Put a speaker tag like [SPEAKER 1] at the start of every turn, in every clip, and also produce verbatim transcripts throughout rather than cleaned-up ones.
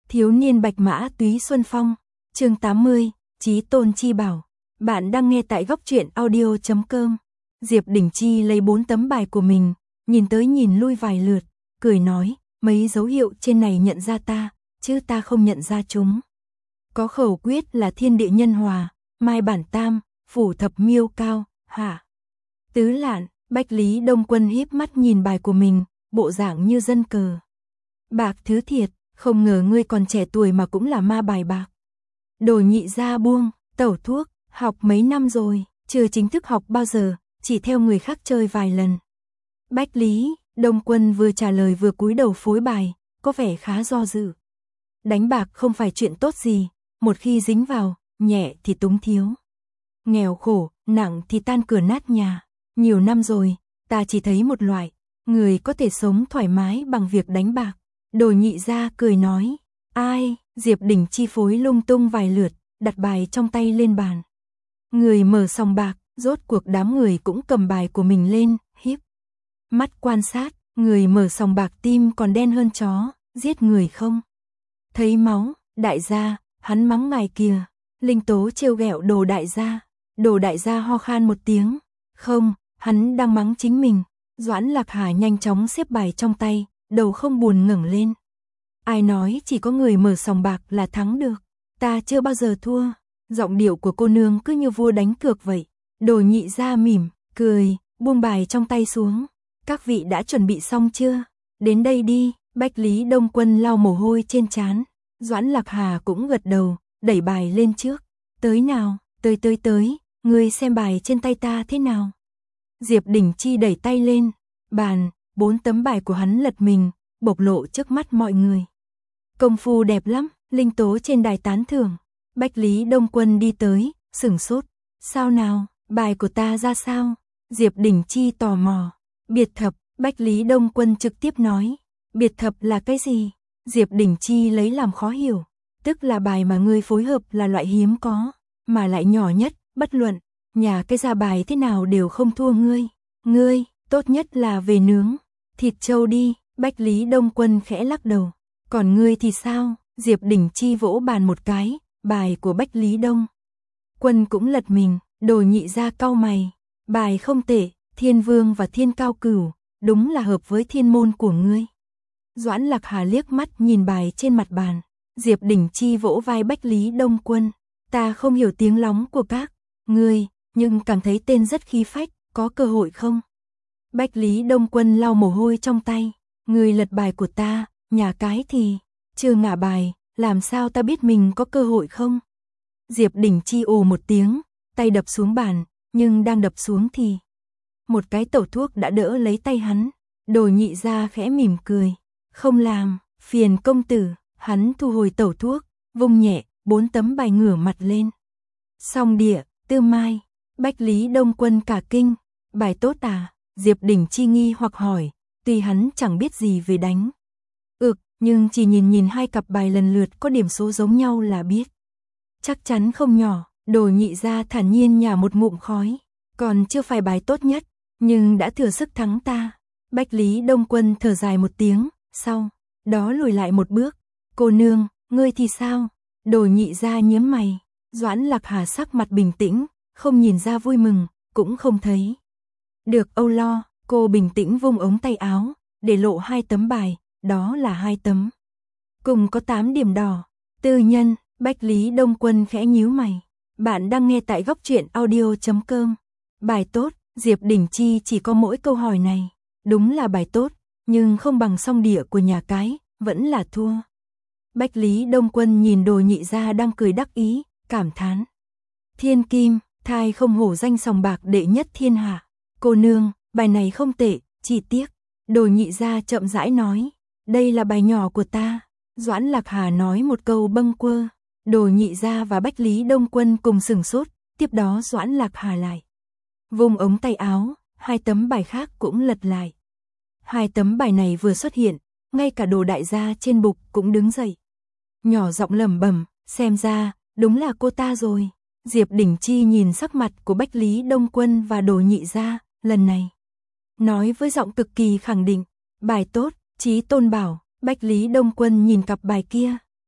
[SPEAKER 1] Thiếu niên bạch mã túy xuân phong, chương tám mươi, Chí tôn chi bảo. Bạn đang nghe tại góc truyện audio chấm com. Diệp Đình Chi lấy bốn tấm bài của mình, nhìn tới nhìn lui vài lượt, cười nói, mấy dấu hiệu trên này nhận ra ta, chứ ta không nhận ra chúng. Có khẩu quyết là thiên địa nhân hòa, mai bản tam, phủ thập miêu cao, hả? Tứ lạn, Bách Lý Đông Quân híp mắt nhìn bài của mình, bộ dạng như dân cờ. Bạc thứ thiệt, không ngờ ngươi còn trẻ tuổi mà cũng là ma bài bạc. Đồ nhị ra buông, tẩu thuốc, học mấy năm rồi, chưa chính thức học bao giờ, chỉ theo người khác chơi vài lần. Bách Lý Đông Quân vừa trả lời vừa cúi đầu phối bài, có vẻ khá do dự. Đánh bạc không phải chuyện tốt gì, một khi dính vào, nhẹ thì túng thiếu. Nghèo khổ, nặng thì tan cửa nát nhà. Nhiều năm rồi, ta chỉ thấy một loại, người có thể sống thoải mái bằng việc đánh bạc. Đồ nhị ra cười nói, ai, Diệp Đình Chi phối lung tung vài lượt, đặt bài trong tay lên bàn. Người mở sòng bạc, rốt cuộc đám người cũng cầm bài của mình lên, híp mắt quan sát, người mở sòng bạc tim còn đen hơn chó, giết người không? Thấy máu, đại gia, hắn mắng ngài kìa. Linh Tố trêu ghẹo Đồ đại gia, Đồ đại gia ho khan một tiếng, không, hắn đang mắng chính mình. Doãn Lạc Hà nhanh chóng xếp bài trong tay, đầu không buồn ngẩng lên. Ai nói chỉ có người mở sòng bạc là thắng được, ta chưa bao giờ thua. Giọng điệu của cô nương cứ như vua đánh cược vậy. Đồ nhị ra mỉm, cười, buông bài trong tay xuống. Các vị đã chuẩn bị xong chưa? Đến đây đi. Bách Lý Đông Quân lau mồ hôi trên trán. Doãn Lạc Hà cũng gật đầu, đẩy bài lên trước. Tới nào, tới tới tới, ngươi xem bài trên tay ta thế nào? Diệp Đình Chi đẩy tay lên, bàn, bốn tấm bài của hắn lật mình, bộc lộ trước mắt mọi người. Công phu đẹp lắm, Linh Tố trên đài tán thưởng. Bách Lý Đông Quân đi tới, sửng sốt. Sao nào, bài của ta ra sao? Diệp Đình Chi tò mò. Biệt thập, Bách Lý Đông Quân trực tiếp nói. Biệt thập là cái gì? Diệp Đình Chi lấy làm khó hiểu. Tức là bài mà ngươi phối hợp là loại hiếm có, mà lại nhỏ nhất, bất luận. Nhà cái ra bài thế nào đều không thua ngươi. Ngươi, tốt nhất là về nướng thịt trâu đi. Bách Lý Đông Quân khẽ lắc đầu. Còn ngươi thì sao? Diệp Đình Chi vỗ bàn một cái. Bài của Bách Lý Đông Quân cũng lật mình. Đồ nhị ra cau mày. Bài không tệ, Thiên Vương và Thiên Cao Cửu, đúng là hợp với thiên môn của ngươi. Doãn Lạc Hà liếc mắt nhìn bài trên mặt bàn. Diệp Đình Chi vỗ vai Bách Lý Đông Quân. Ta không hiểu tiếng lóng của các ngươi, nhưng cảm thấy tên rất khí phách, có cơ hội không? Bách Lý Đông Quân lau mồ hôi trong tay. Ngươi lật bài của ta, nhà cái thì chưa ngả bài, làm sao ta biết mình có cơ hội không? Diệp Đình Chi ồ một tiếng, tay đập xuống bàn, nhưng đang đập xuống thì một cái tẩu thuốc đã đỡ lấy tay hắn. Đồ nhị ra khẽ mỉm cười. Không làm, phiền công tử. Hắn thu hồi tẩu thuốc, vung nhẹ, bốn tấm bài ngửa mặt lên. Song địa, Tư Mai. Bách Lý Đông Quân cả kinh. Bài tốt à? Diệp Đình Chi nghi hoặc hỏi, tuy hắn chẳng biết gì về đánh. Ực, nhưng chỉ nhìn nhìn hai cặp bài lần lượt có điểm số giống nhau là biết. Chắc chắn không nhỏ. Đồ nhị ra thản nhiên nhả một ngụm khói. Còn chưa phải bài tốt nhất, nhưng đã thừa sức thắng ta. Bách Lý Đông Quân thở dài một tiếng, sau đó lùi lại một bước. Cô nương, ngươi thì sao? Đồ nhị ra nhớm mày. Doãn Lạc Hà sắc mặt bình tĩnh, không nhìn ra vui mừng, cũng không thấy được âu lo. Cô bình tĩnh vung ống tay áo, để lộ hai tấm bài, đó là hai tấm cùng có tám điểm đỏ. Tư nhân. Bách Lý Đông Quân khẽ nhíu mày. Bạn đang nghe tại góc truyện audio chấm com. Bài tốt. Diệp Đình Chi chỉ có mỗi câu hỏi này. Đúng là bài tốt, nhưng không bằng song địa của nhà cái, vẫn là thua. Bách Lý Đông Quân nhìn Đồ nhị ra đang cười đắc ý, cảm thán. Thiên kim, thai không hổ danh sòng bạc đệ nhất thiên hạ. Cô nương, bài này không tệ, chỉ tiếc. Đồ nhị ra chậm rãi nói. Đây là bài nhỏ của ta. Doãn Lạc Hà nói một câu bâng quơ. Đồ nhị ra và Bách Lý Đông Quân cùng sửng sốt. Tiếp đó Doãn Lạc Hà lại vung ống tay áo, hai tấm bài khác cũng lật lại. Hai tấm bài này vừa xuất hiện, ngay cả Đồ đại gia trên bục cũng đứng dậy. Nhỏ giọng lẩm bẩm, xem ra, đúng là cô ta rồi. Diệp Đình Chi nhìn sắc mặt của Bách Lý Đông Quân và Đồ nhị gia, lần này nói với giọng cực kỳ khẳng định, bài tốt, Chí tôn bảo. Bách Lý Đông Quân nhìn cặp bài kia,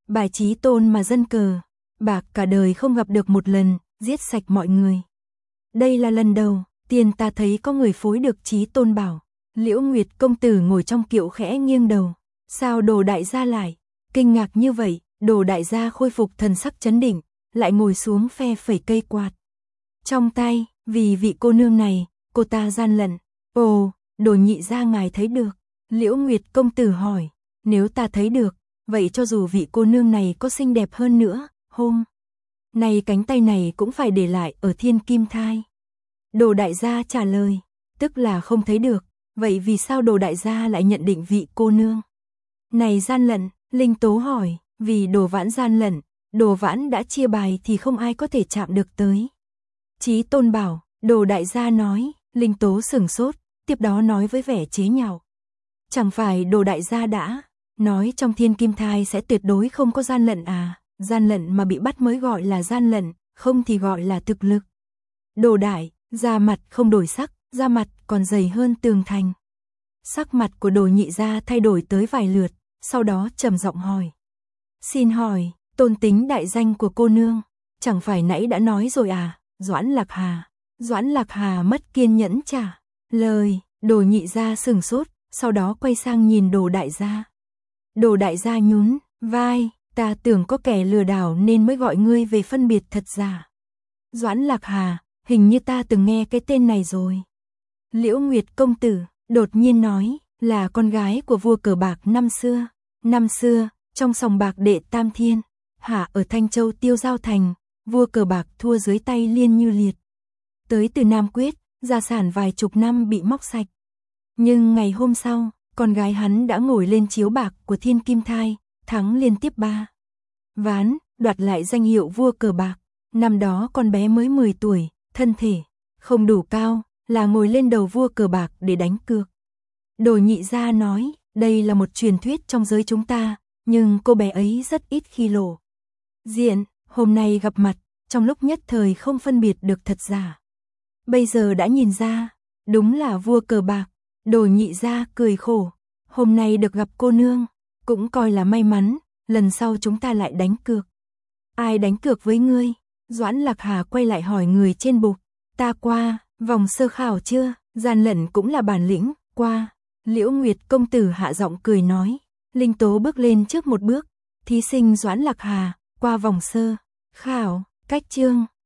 [SPEAKER 1] Bài Chí Tôn mà dân cờ bạc cả đời không gặp được một lần, giết sạch mọi người. Đây là lần đầu tiên ta thấy có người phối được Chí Tôn bảo. Liễu Nguyệt công tử ngồi trong kiệu khẽ nghiêng đầu. Sao Đồ đại gia lại kinh ngạc như vậy? Đồ đại gia khôi phục thần sắc chấn định, lại ngồi xuống phe phẩy cây quạt trong tay, vì vị cô nương này, cô ta gian lận. Ồ, Đồ nhị gia ngài thấy được? Liễu Nguyệt công tử hỏi. Nếu ta thấy được, vậy cho dù vị cô nương này có xinh đẹp hơn nữa, hôm nay cánh tay này cũng phải để lại ở Thiên Kim Thai. Đồ đại gia trả lời, tức là không thấy được, vậy vì sao Đồ đại gia lại nhận định vị cô nương này gian lận? Linh Tố hỏi, vì Đồ Vãn gian lận, Đồ Vãn đã chia bài thì không ai có thể chạm được tới. Chí Tôn bảo, Đồ đại gia nói. Linh Tố sửng sốt, tiếp đó nói với vẻ chế nhạo. Chẳng phải Đồ đại gia đã nói trong Thiên Kim Thai sẽ tuyệt đối không có gian lận à? Gian lận mà bị bắt mới gọi là gian lận, không thì gọi là thực lực. Đồ đại gia mặt không đổi sắc, da mặt còn dày hơn tường thành. Sắc mặt của Đồ nhị gia thay đổi tới vài lượt, sau đó trầm giọng hỏi. Xin hỏi, tôn tính đại danh của cô nương, chẳng phải nãy đã nói rồi à? Doãn Lạc Hà. Doãn Lạc Hà mất kiên nhẫn trả lời. Đồ nhị gia sửng sốt, sau đó quay sang nhìn Đồ đại gia. Đồ đại gia nhún vai, ta tưởng có kẻ lừa đảo nên mới gọi ngươi về phân biệt thật giả. Doãn Lạc Hà, hình như ta từng nghe cái tên này rồi. Liễu Nguyệt công tử đột nhiên nói, là con gái của vua cờ bạc năm xưa. Năm xưa, trong sòng bạc đệ Tam Thiên, hạ ở Thanh Châu Tiêu Giao Thành, vua cờ bạc thua dưới tay Liên Như Liệt. Tới từ Nam Quyết, gia sản vài chục năm bị móc sạch. Nhưng ngày hôm sau, con gái hắn đã ngồi lên chiếu bạc của Thiên Kim Thai, thắng liên tiếp ba ván, đoạt lại danh hiệu vua cờ bạc. Năm đó con bé mới mười tuổi, thân thể không đủ cao, là ngồi lên đầu vua cờ bạc để đánh cược. Đồ nhị gia nói, đây là một truyền thuyết trong giới chúng ta, nhưng cô bé ấy rất ít khi lộ diện, hôm nay gặp mặt, trong lúc nhất thời không phân biệt được thật giả. Bây giờ đã nhìn ra, đúng là vua cờ bạc. Đồ nhị gia cười khổ, hôm nay được gặp cô nương, cũng coi là may mắn, lần sau chúng ta lại đánh cược. Ai đánh cược với ngươi? Doãn Lạc Hà quay lại hỏi người trên bục. Ta qua vòng sơ khảo chưa? Gian lận cũng là bản lĩnh. Qua. Liễu Nguyệt công tử hạ giọng cười nói. Linh Tố bước lên trước một bước. Thí sinh Doãn Lạc Hà qua vòng sơ khảo. Cách chương